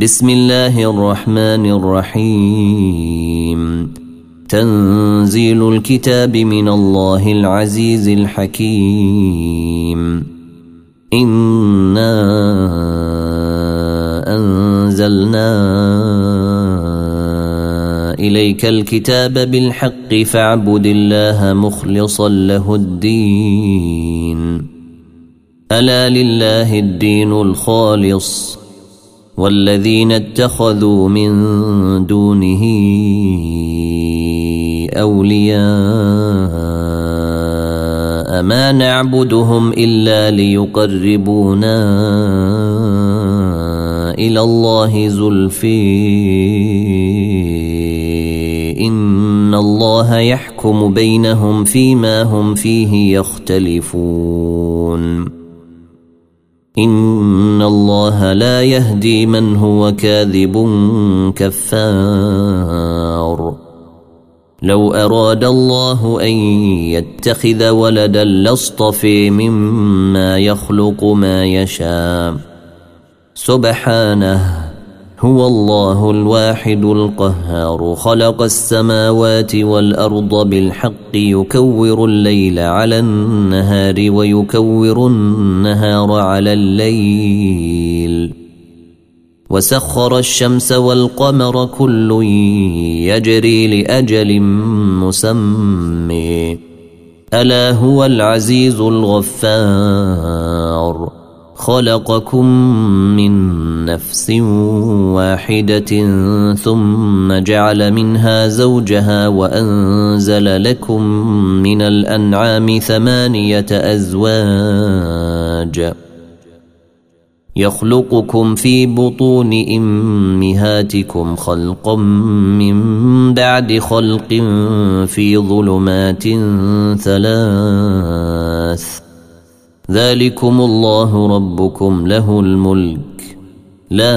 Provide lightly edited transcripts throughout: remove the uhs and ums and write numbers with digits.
بسم الله الرحمن الرحيم. تنزيل الكتاب من الله العزيز الحكيم. إنا أنزلنا إليك الكتاب بالحق فاعبد الله مخلصا له الدين. ألا لله الدين الخالص والذين اتخذوا من دونه أولياء ما نعبدهم إلا ليقربونا إلى الله زلفي إن الله يحكم بينهم فيما هم فيه يختلفون. إن الله لا يهدي من هو كاذب كفار. لو أراد الله أن يتخذ ولدا لاصطفى مما يخلق ما يشاء سبحانه هو الله الواحد القهار. خلق السماوات والأرض بالحق يكور الليل على النهار ويكور النهار على الليل وسخر الشمس والقمر كل يجري لأجل مسمى ألا هو العزيز الغفار. خلقكم من نفس واحدة ثم جعل منها زوجها وأنزل لكم من الأنعام 8 أزواج يخلقكم في بطون أمهاتكم خلقا من بعد خلق في ظلمات 3 ذلكم الله ربكم له الملك لا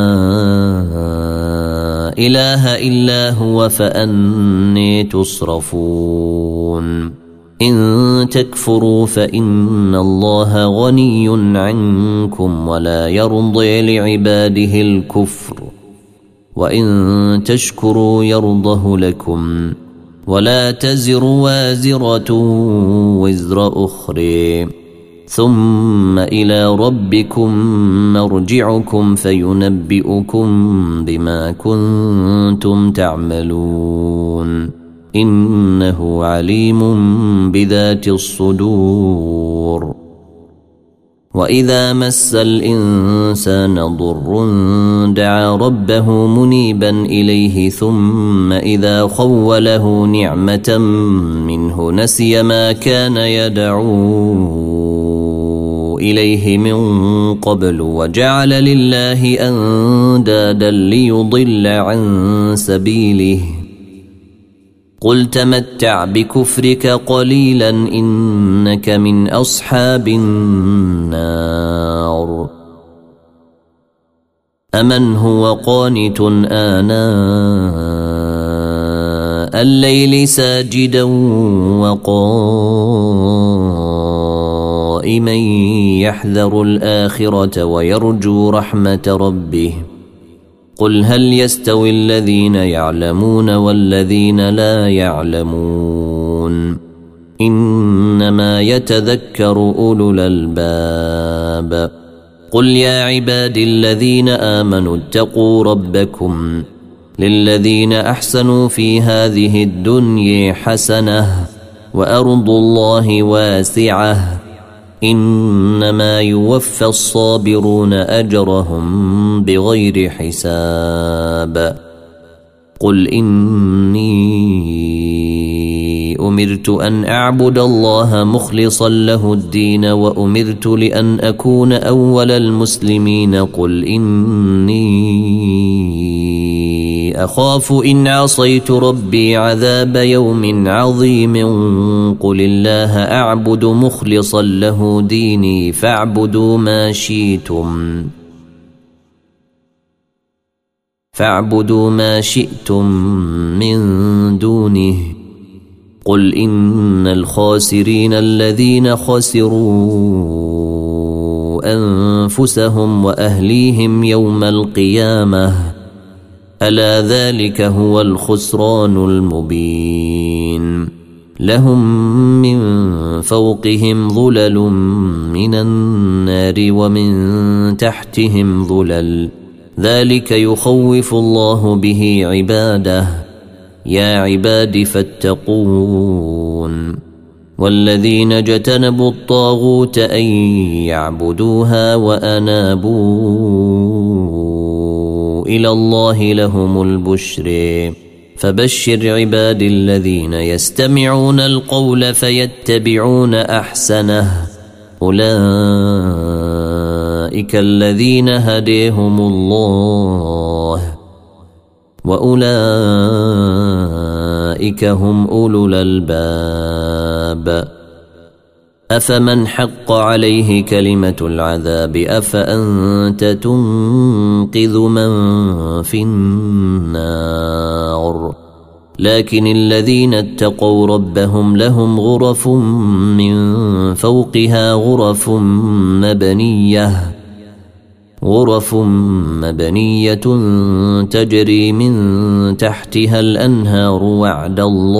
إله إلا هو فأني تصرفون. إن تكفروا فإن الله غني عنكم ولا يرضي لعباده الكفر وإن تشكروا يرضه لكم ولا تزر وازرة وزر أخرى ثم إلى ربكم مرجعكم فينبئكم بما كنتم تعملون. إنه عليم بذات الصدور. وإذا مس الإنسان ضر دعا ربه منيبا إليه ثم إذا خوله نعمة منه نسي ما كان يدعو إليه من قبل وجعل لله أندادا ليضل عن سبيله. قل تمتع بكفرك قليلا إنك من أصحاب النار. أمن هو قانت آناء الليل ساجدا وقائما يحذر الآخرة ويرجو رحمة ربه. قل هل يستوي الذين يعلمون والذين لا يعلمون إنما يتذكر أولو الألباب. قل يا عبادي الذين آمنوا اتقوا ربكم للذين أحسنوا في هذه الدنيا حسنة وأرض الله واسعة إنما يوفى الصابرون أجرهم بغير حساب. قل إني أمرت أن أعبد الله مخلصا له الدين وأمرت لأن أكون أول المسلمين. قل إني أخاف إن عصيت ربي عذاب يوم عظيم. قل الله أعبد مخلصا له ديني فاعبدوا ما شئتم من دونه. قل إن الخاسرين الذين خسروا أنفسهم وأهليهم يوم القيامة ألا ذلك هو الخسران المبين لهم من فوقهم ظلل من النار ومن تحتهم ظلل ذلك يخوف الله به عباده يا عباد فاتقون والذين اجتنبوا الطاغوت أن يعبدوها وأنابوا إلى الله لهم البشر فبشر عباد الذين يستمعون القول فيتبعون أحسنه أولئك الذين هديهم الله وأولئك هم أولو الألباب أفمن حق عليه كلمة العذاب أفأنت تنقذ من في النار لكن الذين اتقوا ربهم لهم غرف من فوقها غرف مبنية تجري من تحتها الأنهار وعد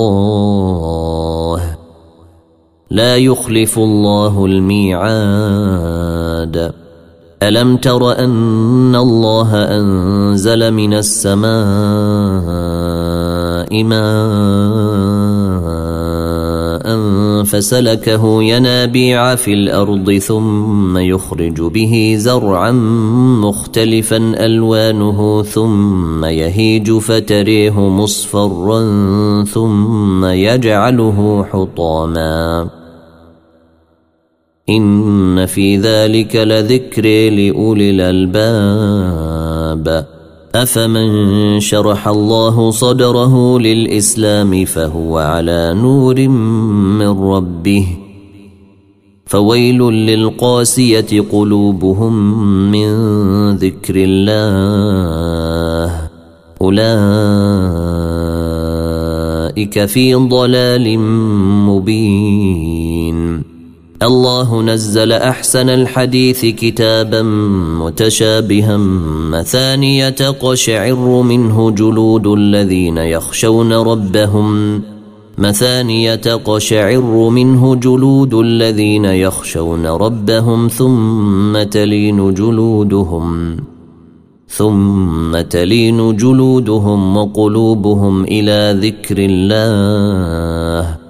الله لا يخلف الله الميعاد ألم تر أن الله أنزل من السماء ماء فسلكه ينابيع في الأرض ثم يخرج به زرعا مختلفا ألوانه ثم يهيج فتريه مصفرا ثم يجعله حطاما إن في ذلك لذكر لأولي الألباب أفمن شرح الله صدره للإسلام فهو على نور من ربه فويل للقاسية قلوبهم من ذكر الله أولئك في ضلال مبين الله نزل أحسن الحديث كتابا متشابها مثانية تقشعر منه جلود الذين يخشون ربهم ثم تلين جلودهم وقلوبهم إلى ذكر الله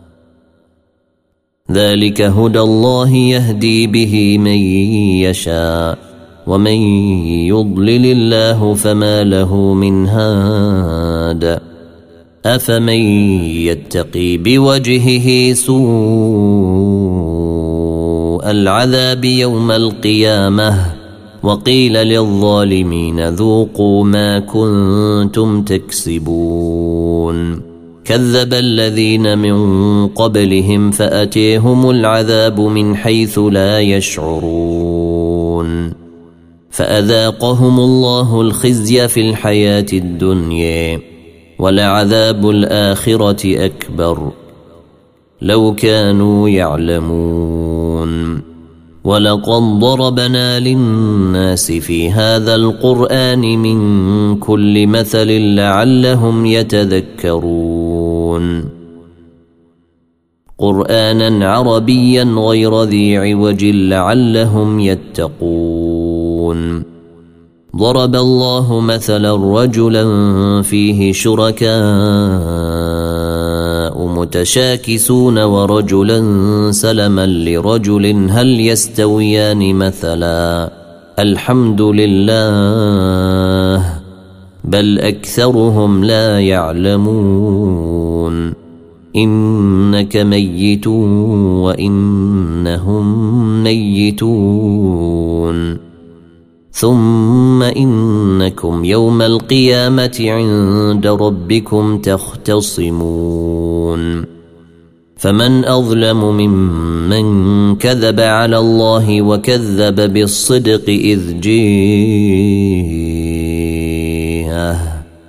ذلك هدى الله يهدي به من يشاء ومن يضلل الله فما له من هاد أفمن يتقي بوجهه سوء العذاب يوم القيامة وقيل للظالمين ذوقوا ما كنتم تكسبون كذب الذين من قبلهم فأتيهم العذاب من حيث لا يشعرون فأذاقهم الله الخزي في الحياة الدنيا ولعذاب الآخرة أكبر لو كانوا يعلمون ولقد ضربنا للناس في هذا القرآن من كل مثل لعلهم يتذكرون قرآنا عربيا غير ذي عوج لعلهم يتقون ضرب الله مثلا رجلا فيه شركاء متشاكسون ورجلا سلما لرجل هل يستويان مثلا الحمد لله بل أكثرهم لا يعلمون إنك ميت وإنهم ميتون ثم إنكم يوم القيامة عند ربكم تختصمون فمن أظلم ممن كذب على الله وكذب بالصدق إذ جاءه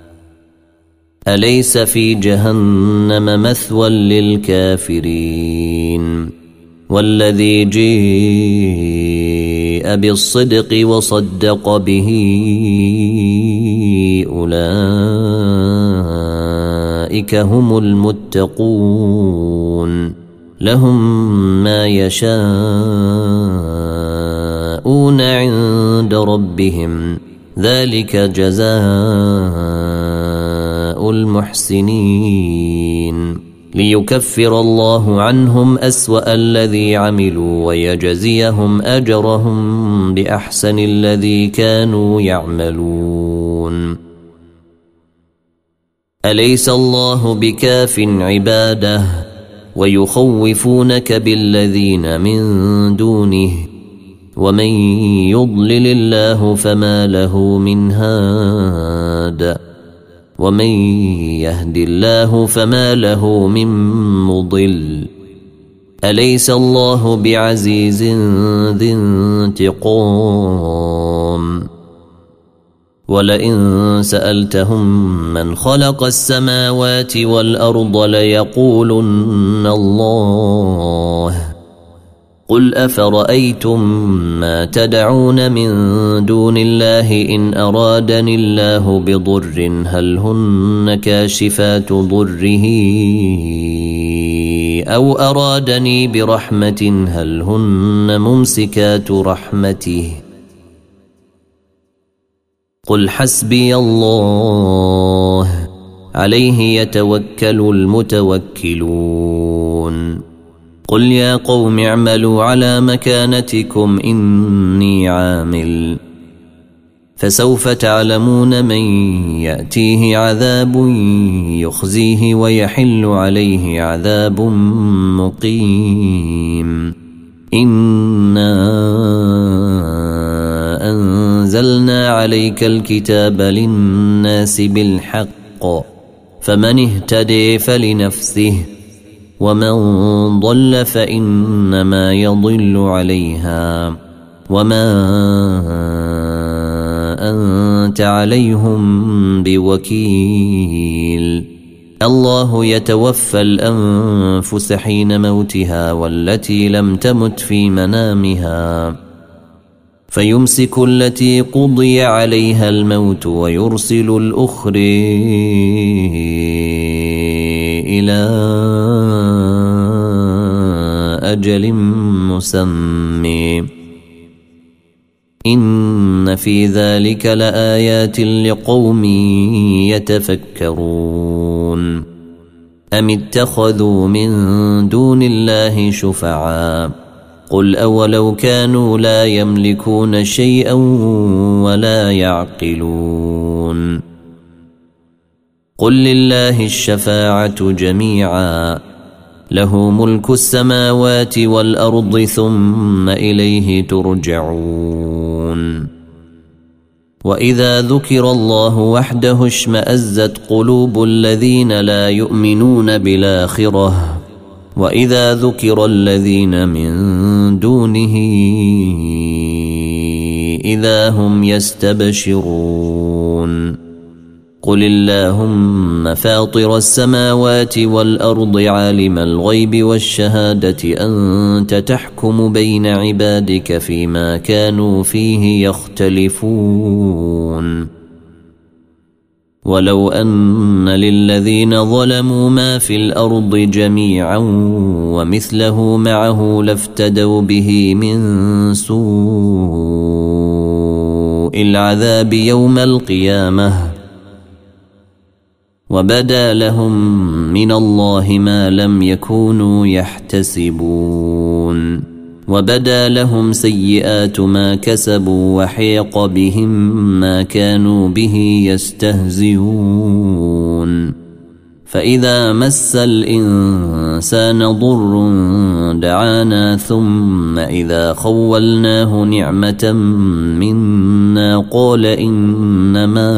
أليس في جهنم مثوى للكافرين والذي جاء جيء بالصدق وصدق به أولئك هم المتقون لهم ما يشاءون عند ربهم ذلك جزاء المحسنين ليكفر الله عنهم أسوأ الذي عملوا ويجزيهم أجرهم بأحسن الذي كانوا يعملون أليس الله بكاف عباده ويخوفونك بالذين من دونه ومن يضلل الله فما له من هاد ومن يهد الله فما له من مضل أليس الله بعزيز ذي انتقام ولئن سألتهم من خلق السماوات والأرض ليقولن الله قل أفرأيتم ما تدعون من دون الله إن أرادني الله بضر هل هن كاشفات ضره أو أرادني برحمة هل هن ممسكات رحمته قل حسبي الله عليه يتوكل المتوكلون قل يا قوم اعملوا على مكانتكم إني عامل فسوف تعلمون من يأتيه عذاب يخزيه ويحل عليه عذاب مقيم إنا أنزلنا عليك الكتاب للناس بالحق فمن اهتدي فلنفسه ومن ضل فإنما يضل عليها وما أنت عليهم بوكيل الله يتوفى الأنفس حين موتها والتي لم تمت في منامها فيمسك التي قضي عليها الموت ويرسل الأخر إلى أجل مسمى إن في ذلك لآيات لقوم يتفكرون أم اتخذوا من دون الله شفعاء قل أولو كانوا لا يملكون شيئا ولا يعقلون قل لله الشفاعة جميعا له ملك السماوات والأرض ثم إليه ترجعون وإذا ذكر الله وحده اشمأزت قلوب الذين لا يؤمنون بالآخرة وإذا ذكر الذين من دونه إذا هم يستبشرون قل اللهم فاطر السماوات والأرض عالم الغيب والشهادة أنت تحكم بين عبادك فيما كانوا فيه يختلفون ولو أن للذين ظلموا ما في الأرض جميعا ومثله معه لافتدوا به من سوء العذاب يوم القيامة وبدا لهم من الله ما لم يكونوا يحتسبون وبدا لهم سيئات ما كسبوا وحيق بهم ما كانوا به يستهزئون فإذا مس الإنسان ضر دعانا ثم إذا خولناه نعمة منا قال إنما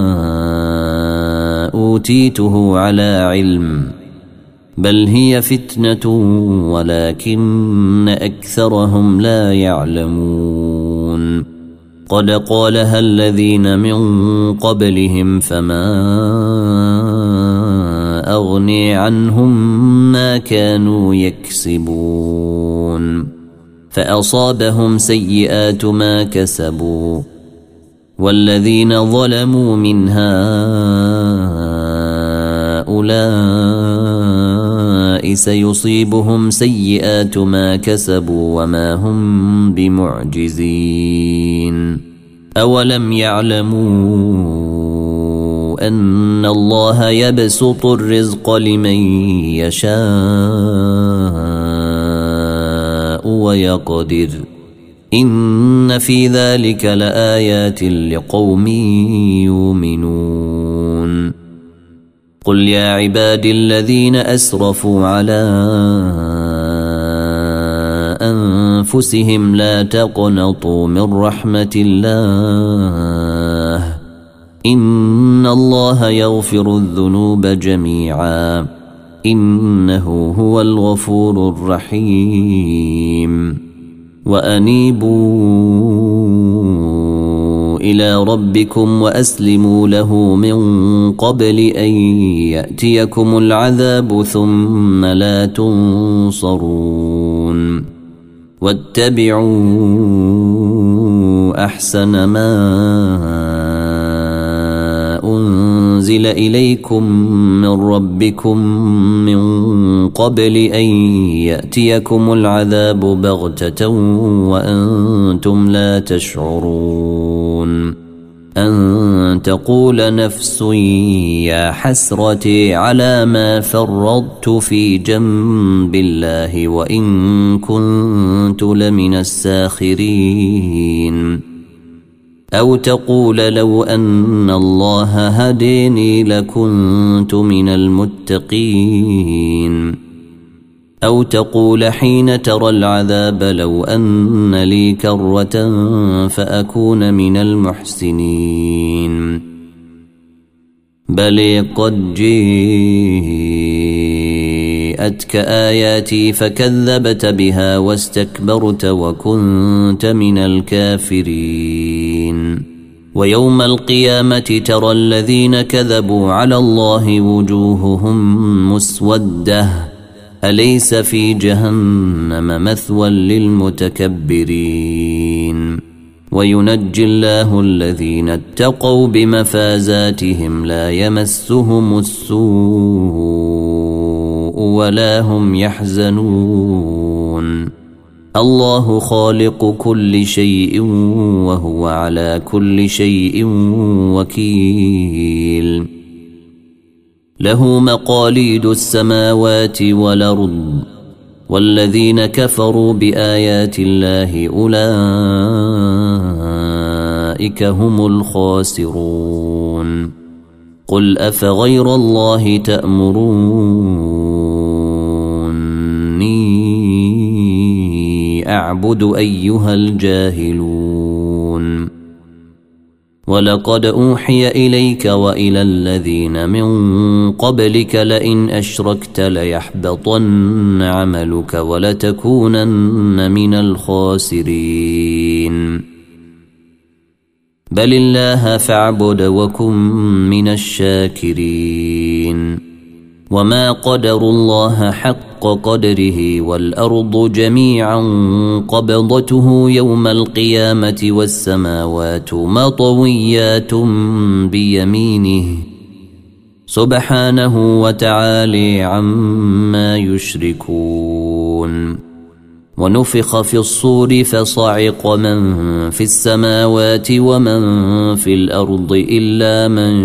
أوتيته على علم بل هي فتنة ولكن أكثرهم لا يعلمون قد قالها الذين من قبلهم فما أغني عنهم ما كانوا يكسبون فأصابهم سيئات ما كسبوا والذين ظلموا من هؤلاء سيصيبهم سيئات ما كسبوا وما هم بمعجزين أولم يعلموا أن الله يبسط الرزق لمن يشاء ويقدر إن في ذلك لآيات لقوم يؤمنون قل يا عبادي الذين أسرفوا على أنفسهم لا تقنطوا من رحمة الله إن الله يغفر الذنوب جميعا إنه هو الغفور الرحيم وأنيبوا إلى ربكم وأسلموا له من قبل أن يأتيكم العذاب ثم لا تنصرون واتبعوا أحسن ما أنزل إليكم من ربكم من قبل أن يأتيكم العذاب بغتة وأنتم لا تشعرون أن تقول نفس يا حسرتي على ما فرطت في جنب الله وإن كنت لمن الساخرين أو تقول لو أن الله هديني لكنت من المتقين أو تقول حين ترى العذاب لو أن لي كرة فأكون من المحسنين بل قد جاءتك آياتي فكذبت بها واستكبرت وكنت من الكافرين ويوم القيامة ترى الذين كذبوا على الله وجوههم مسودة أليس في جهنم مثوى للمتكبرين وينجي الله الذين اتقوا بمفازاتهم لا يمسهم السوء ولا هم يحزنون الله خالق كل شيء وهو على كل شيء وكيل له مقاليد السماوات والأرض والذين كفروا بآيات الله أولئك هم الخاسرون قل أفغير الله تأمروني أعبد أيها الجاهلون ولقد أوحي إليك وإلى الذين من قبلك لئن أشركت ليحبطن عملك ولتكونن من الخاسرين بل الله فاعبد وكن من الشاكرين وما قدروا الله حق قدره والأرض جميعا قبضته يوم القيامة والسماوات مطويات بيمينه سبحانه وتعالى عما يشركون ونفخ في الصور فصعق من في السماوات ومن في الأرض إلا من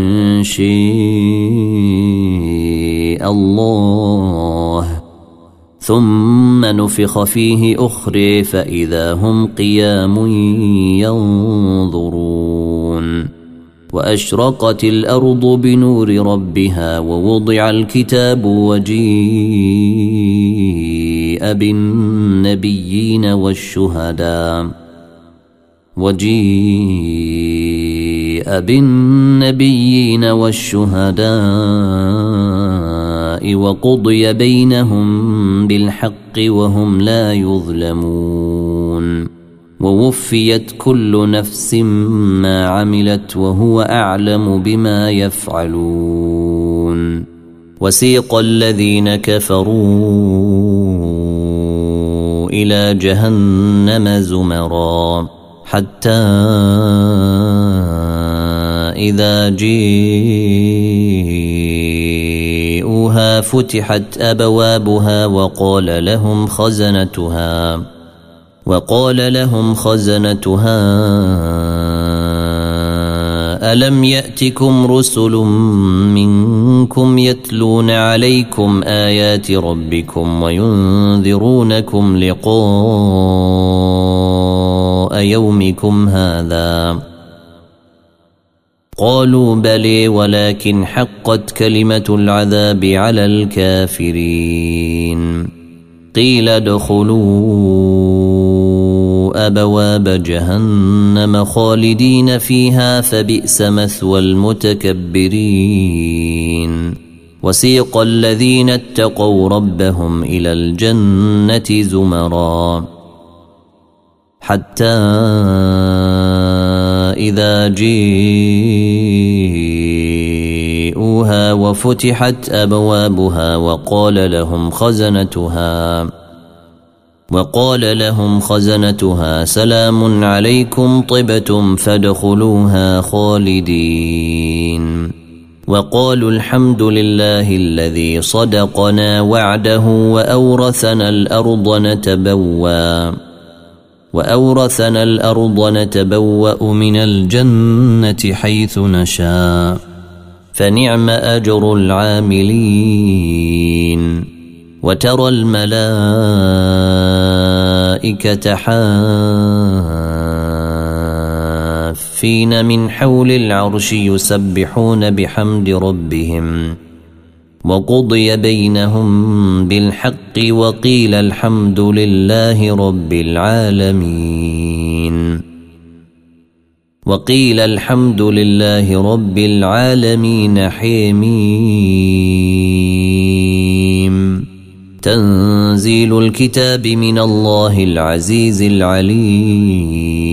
شاء الله ثم نفخ فيه أخرى فإذا هم قيام ينظرون وأشرقت الأرض بنور ربها ووضع الكتاب وجيء بالنبيين والشهداء وقضي بينهم بالحق وهم لا يظلمون ووفيت كل نفس ما عملت وهو أعلم بما يفعلون وسيق الذين كفروا إلى جهنم زمرا حتى إذا جيءوها فتحت أبوابها وقال لهم خزنتها ألم يأتكم رسل منكم يتلون عليكم آيات ربكم وينذرونكم لقاء يومكم هذا قالوا بلى ولكن حقت كلمة العذاب على الكافرين قيل ادخلوا أبواب جهنم خالدين فيها فبئس مثوى المتكبرين وسيق الذين اتقوا ربهم إلى الجنة زمرا حتى إذا جيءوها وفتحت أبوابها وقال لهم خزنتها سلام عليكم طبتم فادخلوها خالدين وقالوا الحمد لله الذي صدقنا وعده وأورثنا الأرض نتبوأ من الجنة حيث نشاء فنعم أجر العاملين وترى الملائكة حافين من حول العرش يسبحون بحمد ربهم وقضي بينهم بالحق وقيل الحمد لله رب العالمين حميم تنزيل الكتاب من الله العزيز العليم